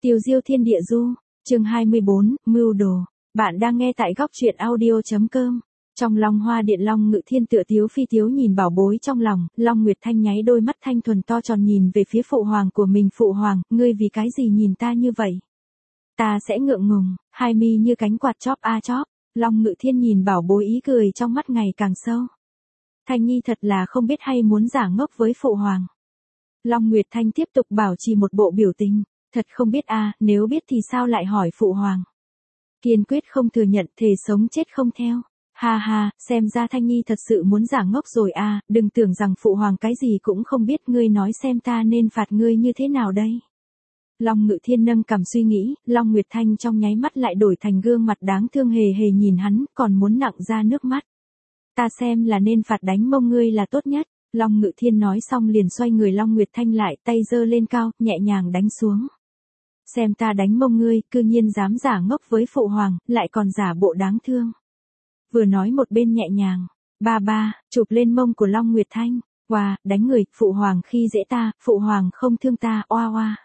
Tiêu diêu thiên địa du, chương 24, mưu đồ. Bạn đang nghe tại góc truyện audio.com. Trong Long Hoa Điện, Long Ngự Thiên tựa tiếu phi tiếu nhìn bảo bối trong lòng, Long Nguyệt Thanh nháy đôi mắt thanh thuần to tròn nhìn về phía phụ hoàng của mình. Phụ hoàng, ngươi vì cái gì nhìn ta như vậy? Ta sẽ ngượng ngùng, hai mi như cánh quạt chóp a chóp. Long Ngự Thiên nhìn bảo bối ý cười trong mắt ngày càng sâu. Thanh Nhi thật là không biết hay muốn giả ngốc với phụ hoàng. Long Nguyệt Thanh tiếp tục bảo trì một bộ biểu tình. Thật không biết nếu biết thì sao lại hỏi phụ hoàng. Kiên quyết không thừa nhận, thề sống chết không theo. Ha ha, xem ra Thanh Nhi thật sự muốn giả ngốc rồi đừng tưởng rằng phụ hoàng cái gì cũng không biết, ngươi nói xem ta nên phạt ngươi như thế nào đây. Long Ngự Thiên nâng cằm suy nghĩ, Long Nguyệt Thanh trong nháy mắt lại đổi thành gương mặt đáng thương hề hề nhìn hắn, còn muốn nặng ra nước mắt. Ta xem là nên phạt đánh mông ngươi là tốt nhất. Long Ngự Thiên nói xong liền xoay người Long Nguyệt Thanh lại, tay giơ lên cao, nhẹ nhàng đánh xuống. Xem ta đánh mông ngươi, cư nhiên dám giả ngốc với phụ hoàng, lại còn giả bộ đáng thương. Vừa nói một bên nhẹ nhàng, ba, chụp lên mông của Long Nguyệt Thanh. Wow, đánh người, phụ hoàng khi dễ ta, phụ hoàng không thương ta, oa.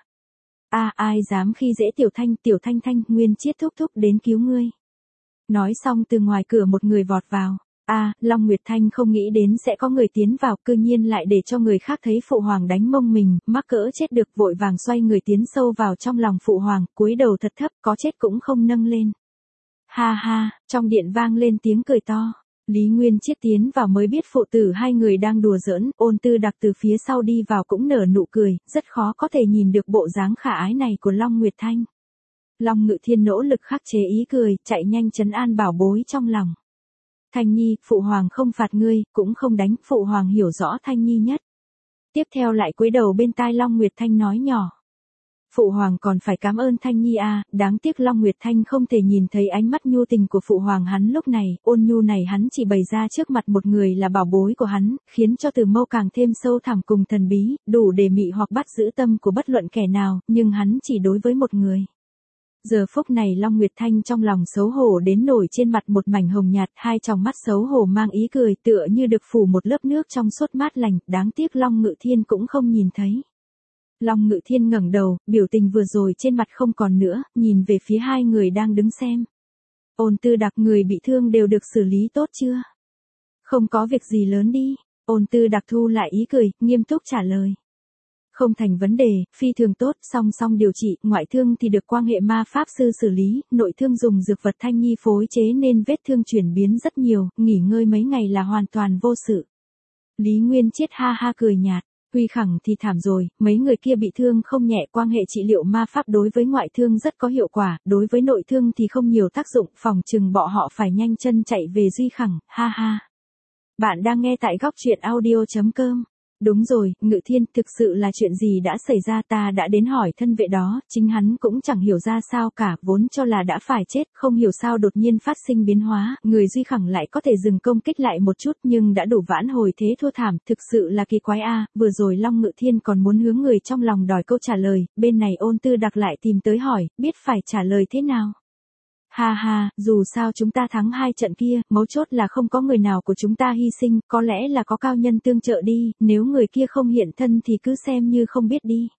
Ai dám khi dễ tiểu thanh, Nguyên Chiết thúc thúc đến cứu ngươi. Nói xong từ ngoài cửa một người vọt vào. Long Nguyệt Thanh không nghĩ đến sẽ có người tiến vào, cư nhiên lại để cho người khác thấy phụ hoàng đánh mông mình, mắc cỡ chết được, vội vàng xoay người tiến sâu vào trong lòng phụ hoàng, cúi đầu thật thấp, có chết cũng không nâng lên. Ha ha, trong điện vang lên tiếng cười to. Lý Nguyên Chiết tiến vào mới biết phụ tử hai người đang đùa giỡn, Ôn Tư Đặc từ phía sau đi vào cũng nở nụ cười, rất khó có thể nhìn được bộ dáng khả ái này của Long Nguyệt Thanh. Long Ngự Thiên nỗ lực khắc chế ý cười, chạy nhanh trấn an bảo bối trong lòng. Thanh Nhi, phụ hoàng không phạt ngươi, cũng không đánh, phụ hoàng hiểu rõ Thanh Nhi nhất. Tiếp theo lại cúi đầu bên tai Long Nguyệt Thanh nói nhỏ. Phụ hoàng còn phải cảm ơn Thanh Nhi đáng tiếc Long Nguyệt Thanh không thể nhìn thấy ánh mắt nhu tình của phụ hoàng hắn lúc này, ôn nhu này hắn chỉ bày ra trước mặt một người là bảo bối của hắn, khiến cho từ mâu càng thêm sâu thẳm cùng thần bí, đủ để mị hoặc bắt giữ tâm của bất luận kẻ nào, nhưng hắn chỉ đối với một người. Giờ phút này Long Nguyệt Thanh trong lòng xấu hổ đến nổi, trên mặt một mảnh hồng nhạt, hai tròng mắt xấu hổ mang ý cười, tựa như được phủ một lớp nước trong suốt mát lành, đáng tiếc Long Ngự Thiên cũng không nhìn thấy. Long Ngự Thiên ngẩng đầu, biểu tình vừa rồi trên mặt không còn nữa, nhìn về phía hai người đang đứng xem. Ôn Tư Đặc, người bị thương đều được xử lý tốt chưa? Không có việc gì lớn đi. Ôn Tư Đặc thu lại ý cười, nghiêm túc trả lời. Không thành vấn đề, phi thường tốt, song điều trị, ngoại thương thì được quan hệ ma pháp sư xử lý, nội thương dùng dược vật Thanh Nhi phối chế nên vết thương chuyển biến rất nhiều, nghỉ ngơi mấy ngày là hoàn toàn vô sự. Lý Nguyên Chiết ha ha cười nhạt, Huy Khẳng thì thảm rồi, mấy người kia bị thương không nhẹ, quan hệ trị liệu ma pháp đối với ngoại thương rất có hiệu quả, đối với nội thương thì không nhiều tác dụng, phòng chừng bọn họ phải nhanh chân chạy về Duy Khẳng, ha ha. Bạn đang nghe tại góc truyện audio.com. Đúng rồi, Ngự Thiên, thực sự là chuyện gì đã xảy ra, ta đã đến hỏi thân vệ đó, chính hắn cũng chẳng hiểu ra sao cả, vốn cho là đã phải chết, không hiểu sao đột nhiên phát sinh biến hóa, người Duy Khẳng lại có thể dừng công kích lại một chút nhưng đã đủ vãn hồi thế thua thảm, thực sự là kỳ quái vừa rồi Long Ngự Thiên còn muốn hướng người trong lòng đòi câu trả lời, bên này Ôn Tư Đặc lại tìm tới hỏi, biết phải trả lời thế nào. Ha ha, dù sao chúng ta thắng 2 trận kia, mấu chốt là không có người nào của chúng ta hy sinh, có lẽ là có cao nhân tương trợ đi, nếu người kia không hiện thân thì cứ xem như không biết đi.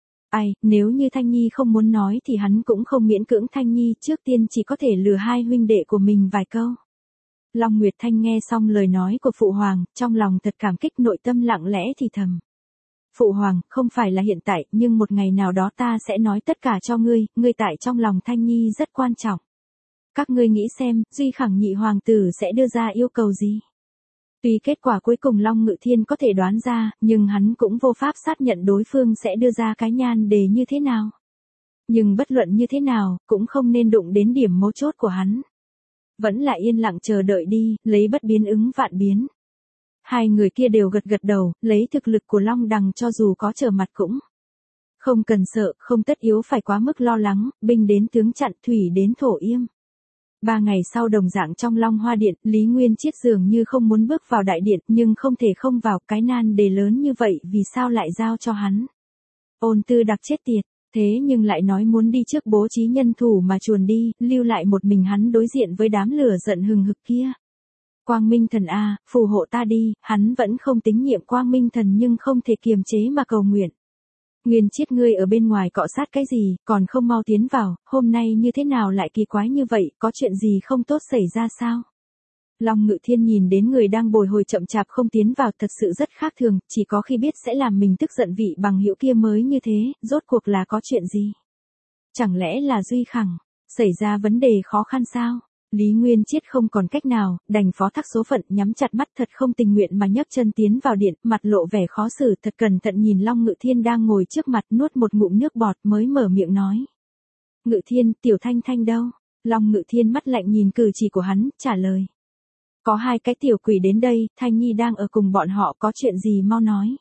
Nếu như Thanh Nhi không muốn nói thì hắn cũng không miễn cưỡng, Thanh Nhi trước tiên chỉ có thể lừa hai huynh đệ của mình vài câu. Long Nguyệt Thanh nghe xong lời nói của phụ hoàng, trong lòng thật cảm kích, nội tâm lặng lẽ thì thầm. Phụ hoàng, không phải là hiện tại, nhưng một ngày nào đó ta sẽ nói tất cả cho ngươi tại trong lòng Thanh Nhi rất quan trọng. Các ngươi nghĩ xem, Duy Khẳng nhị hoàng tử sẽ đưa ra yêu cầu gì? Tuy kết quả cuối cùng Long Ngự Thiên có thể đoán ra, nhưng hắn cũng vô pháp xác nhận đối phương sẽ đưa ra cái nhan đề như thế nào. Nhưng bất luận như thế nào, cũng không nên đụng đến điểm mấu chốt của hắn. Vẫn là yên lặng chờ đợi đi, lấy bất biến ứng vạn biến. Hai người kia đều gật đầu, lấy thực lực của Long Đằng cho dù có trở mặt cũng không cần sợ, không tất yếu phải quá mức lo lắng, binh đến tướng chặn, thủy đến thổ yêm. 3 ngày sau đồng dạng trong Long Hoa Điện, Lý Nguyên Chiết dường như không muốn bước vào đại điện, nhưng không thể không vào, cái nan đề lớn như vậy vì sao lại giao cho hắn. Ôn Tư Đặc chết tiệt, thế nhưng lại nói muốn đi trước bố trí nhân thủ mà chuồn đi, lưu lại một mình hắn đối diện với đám lửa giận hừng hực kia. Quang Minh Thần phù hộ ta đi, hắn vẫn không tín nhiệm Quang Minh Thần nhưng không thể kiềm chế mà cầu nguyện. Nguyên Chiết ngươi ở bên ngoài cọ sát cái gì, còn không mau tiến vào, hôm nay như thế nào lại kỳ quái như vậy, có chuyện gì không tốt xảy ra sao? Long Ngự Thiên nhìn đến người đang bồi hồi chậm chạp không tiến vào thật sự rất khác thường, chỉ có khi biết sẽ làm mình tức giận vị bằng hữu kia mới như thế, rốt cuộc là có chuyện gì? Chẳng lẽ là Duy Khẳng, xảy ra vấn đề khó khăn sao? Lý Nguyên Chiết không còn cách nào, đành phó thác số phận, nhắm chặt mắt thật không tình nguyện mà nhấc chân tiến vào điện, mặt lộ vẻ khó xử, thật cẩn thận nhìn Long Ngự Thiên đang ngồi trước mặt, nuốt một ngụm nước bọt mới mở miệng nói. Ngự Thiên, Tiểu Thanh Thanh đâu? Long Ngự Thiên mắt lạnh nhìn cử chỉ của hắn, trả lời. Có hai cái tiểu quỷ đến đây, Thanh Nhi đang ở cùng bọn họ, có chuyện gì mau nói.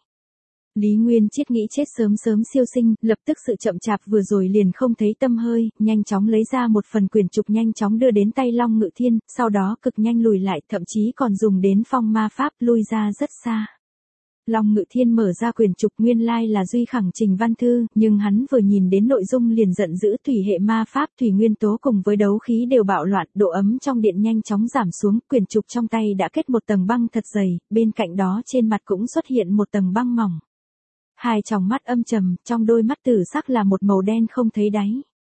Lý Nguyên Chiết nghĩ chết sớm sớm siêu sinh, lập tức sự chậm chạp vừa rồi liền không thấy tâm hơi, nhanh chóng lấy ra một phần quyển trục nhanh chóng đưa đến tay Long Ngự Thiên, sau đó cực nhanh lùi lại, thậm chí còn dùng đến phong ma pháp lui ra rất xa. Long Ngự Thiên mở ra quyển trục, nguyên lai là Duy Khẳng trình văn thư, nhưng hắn vừa nhìn đến nội dung liền giận dữ, thủy hệ ma pháp, thủy nguyên tố cùng với đấu khí đều bạo loạn, độ ấm trong điện nhanh chóng giảm xuống, quyển trục trong tay đã kết một tầng băng thật dày, bên cạnh đó trên mặt cũng xuất hiện một tầng băng mỏng. Hai tròng mắt âm trầm, trong đôi mắt tử sắc là một màu đen không thấy đáy.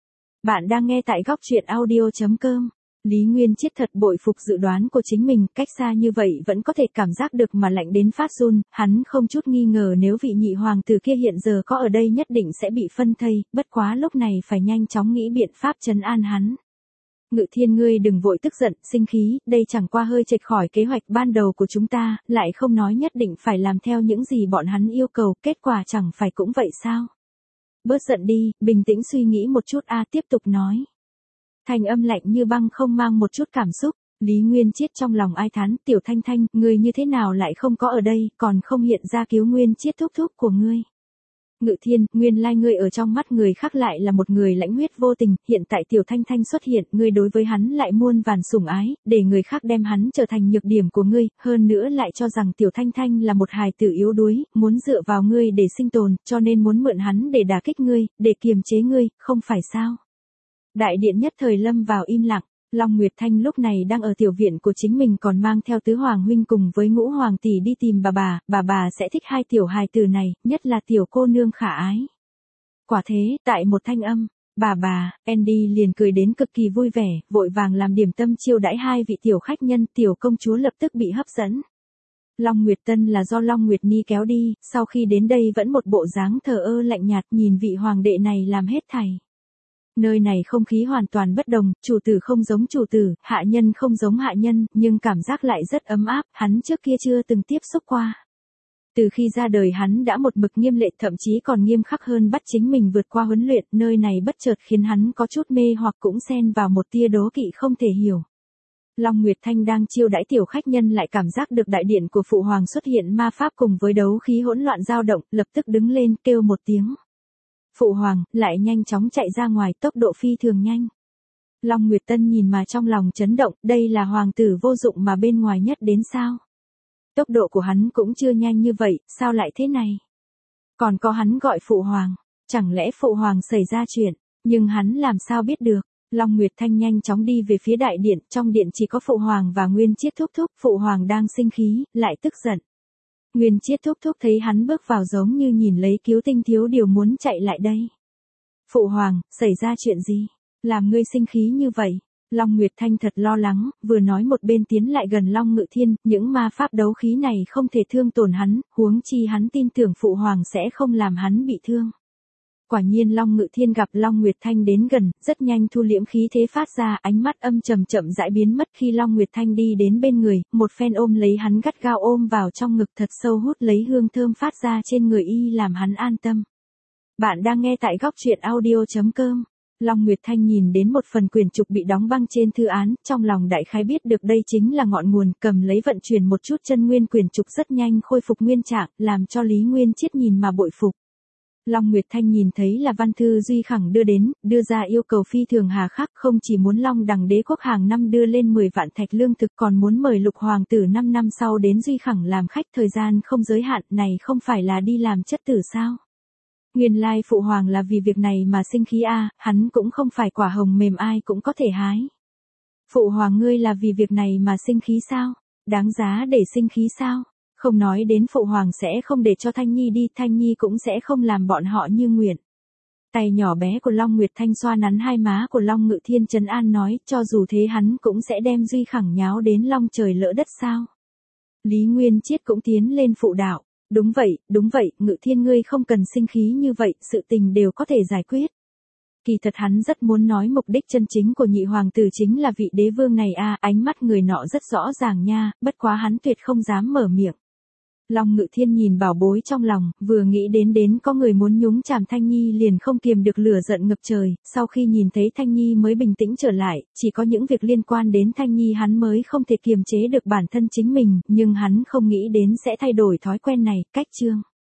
Bạn đang nghe tại góc truyện audio.com. Lý Nguyên Chiết thật bội phục dự đoán của chính mình, cách xa như vậy vẫn có thể cảm giác được mà lạnh đến phát run, hắn không chút nghi ngờ nếu vị nhị hoàng tử kia hiện giờ có ở đây nhất định sẽ bị phân thây, bất quá lúc này phải nhanh chóng nghĩ biện pháp trấn an hắn. Ngự Thiên ngươi đừng vội tức giận, sinh khí, đây chẳng qua hơi chệch khỏi kế hoạch ban đầu của chúng ta, lại không nói nhất định phải làm theo những gì bọn hắn yêu cầu, kết quả chẳng phải cũng vậy sao? Bớt giận đi, bình tĩnh suy nghĩ một chút tiếp tục nói. Thanh âm lạnh như băng không mang một chút cảm xúc, Lý Nguyên Chiết trong lòng ai thán, Tiểu Thanh Thanh, ngươi như thế nào lại không có ở đây, còn không hiện ra cứu Nguyên Chiết thúc thúc của ngươi. Ngự Thiên, nguyên lai ngươi ở trong mắt người khác lại là một người lãnh huyết vô tình, hiện tại Tiểu Thanh Thanh xuất hiện, ngươi đối với hắn lại muôn vàn sủng ái, để người khác đem hắn trở thành nhược điểm của ngươi, hơn nữa lại cho rằng Tiểu Thanh Thanh là một hài tử yếu đuối, muốn dựa vào ngươi để sinh tồn, cho nên muốn mượn hắn để đả kích ngươi, để kiềm chế ngươi, không phải sao? Đại điện nhất thời lâm vào im lặng. Long Nguyệt Thanh lúc này đang ở tiểu viện của chính mình còn mang theo tứ hoàng huynh cùng với ngũ hoàng tỷ đi tìm bà sẽ thích hai tiểu hài tử này, nhất là tiểu cô nương khả ái. Quả thế, tại một thanh âm, Andy liền cười đến cực kỳ vui vẻ, vội vàng làm điểm tâm chiêu đãi hai vị tiểu khách nhân, tiểu công chúa lập tức bị hấp dẫn. Long Nguyệt Tân là do Long Nguyệt Ni kéo đi, sau khi đến đây vẫn một bộ dáng thờ ơ lạnh nhạt nhìn vị hoàng đệ này làm hết thảy. Nơi này không khí hoàn toàn bất đồng, chủ tử không giống chủ tử, hạ nhân không giống hạ nhân, nhưng cảm giác lại rất ấm áp, hắn trước kia chưa từng tiếp xúc qua. Từ khi ra đời hắn đã một mực nghiêm lệ, thậm chí còn nghiêm khắc hơn bắt chính mình vượt qua huấn luyện, nơi này bất chợt khiến hắn có chút mê hoặc cũng xen vào một tia đố kỵ không thể hiểu. Long Nguyệt Thanh đang chiêu đãi tiểu khách nhân lại cảm giác được đại điện của phụ hoàng xuất hiện ma pháp cùng với đấu khí hỗn loạn dao động, lập tức đứng lên kêu một tiếng. Phụ hoàng, lại nhanh chóng chạy ra ngoài, tốc độ phi thường nhanh. Long Nguyệt Tân nhìn mà trong lòng chấn động, đây là hoàng tử vô dụng mà bên ngoài nhất đến sao? Tốc độ của hắn cũng chưa nhanh như vậy, sao lại thế này? Còn có hắn gọi phụ hoàng, chẳng lẽ phụ hoàng xảy ra chuyện, nhưng hắn làm sao biết được? Long Nguyệt Thanh nhanh chóng đi về phía đại điện, trong điện chỉ có phụ hoàng và Nguyên Chiết thúc thúc, phụ hoàng đang sinh khí, lại tức giận. Nguyên Chiết thúc thúc thấy hắn bước vào giống như nhìn lấy cứu tinh thiếu điều muốn chạy lại đây. Phụ hoàng, xảy ra chuyện gì? Làm ngươi sinh khí như vậy? Long Nguyệt Thanh thật lo lắng, vừa nói một bên tiến lại gần Long Ngự Thiên, những ma pháp đấu khí này không thể thương tổn hắn, huống chi hắn tin tưởng phụ hoàng sẽ không làm hắn bị thương. Quả nhiên Long Ngự Thiên gặp Long Nguyệt Thanh đến gần, rất nhanh thu liễm khí thế phát ra, ánh mắt âm trầm chậm rãi biến mất khi Long Nguyệt Thanh đi đến bên người, một phen ôm lấy hắn gắt gao ôm vào trong ngực thật sâu hút lấy hương thơm phát ra trên người y làm hắn an tâm. Bạn đang nghe tại góc truyện audio.com. Long Nguyệt Thanh nhìn đến một phần quyển trục bị đóng băng trên thư án, trong lòng đại khái biết được đây chính là ngọn nguồn, cầm lấy vận chuyển một chút chân nguyên quyển trục rất nhanh khôi phục nguyên trạng, làm cho Lý Nguyên Chiết nhìn mà bội phục. Long Nguyệt Thanh nhìn thấy là văn thư Duy Khẳng đưa đến, đưa ra yêu cầu phi thường hà khắc, không chỉ muốn Long Đằng đế quốc hàng năm đưa lên 10 vạn thạch lương thực còn muốn mời Lục hoàng tử 5 năm sau đến Duy Khẳng làm khách thời gian không giới hạn, này không phải là đi làm chất tử sao? Nguyên lai phụ hoàng là vì việc này mà sinh khí hắn cũng không phải quả hồng mềm ai cũng có thể hái. Phụ hoàng ngươi là vì việc này mà sinh khí sao? Đáng giá để sinh khí sao? Không nói đến phụ hoàng sẽ không để cho Thanh Nhi đi, Thanh Nhi cũng sẽ không làm bọn họ như nguyện. Tay nhỏ bé của Long Nguyệt Thanh xoa nắn hai má của Long Ngự Thiên trấn an nói, cho dù thế hắn cũng sẽ đem Duy Khẳng nháo đến long trời lỡ đất sao. Lý Nguyên Chiết cũng tiến lên phụ đạo. Đúng vậy, Ngự Thiên ngươi không cần sinh khí như vậy, sự tình đều có thể giải quyết. Kỳ thật hắn rất muốn nói mục đích chân chính của nhị hoàng tử chính là vị đế vương này ánh mắt người nọ rất rõ ràng nha, bất quá hắn tuyệt không dám mở miệng. Long Ngự Thiên nhìn bảo bối trong lòng, vừa nghĩ đến có người muốn nhúng chàm Thanh Nhi liền không kiềm được lửa giận ngập trời, sau khi nhìn thấy Thanh Nhi mới bình tĩnh trở lại, chỉ có những việc liên quan đến Thanh Nhi hắn mới không thể kiềm chế được bản thân chính mình, nhưng hắn không nghĩ đến sẽ thay đổi thói quen này, cách chương.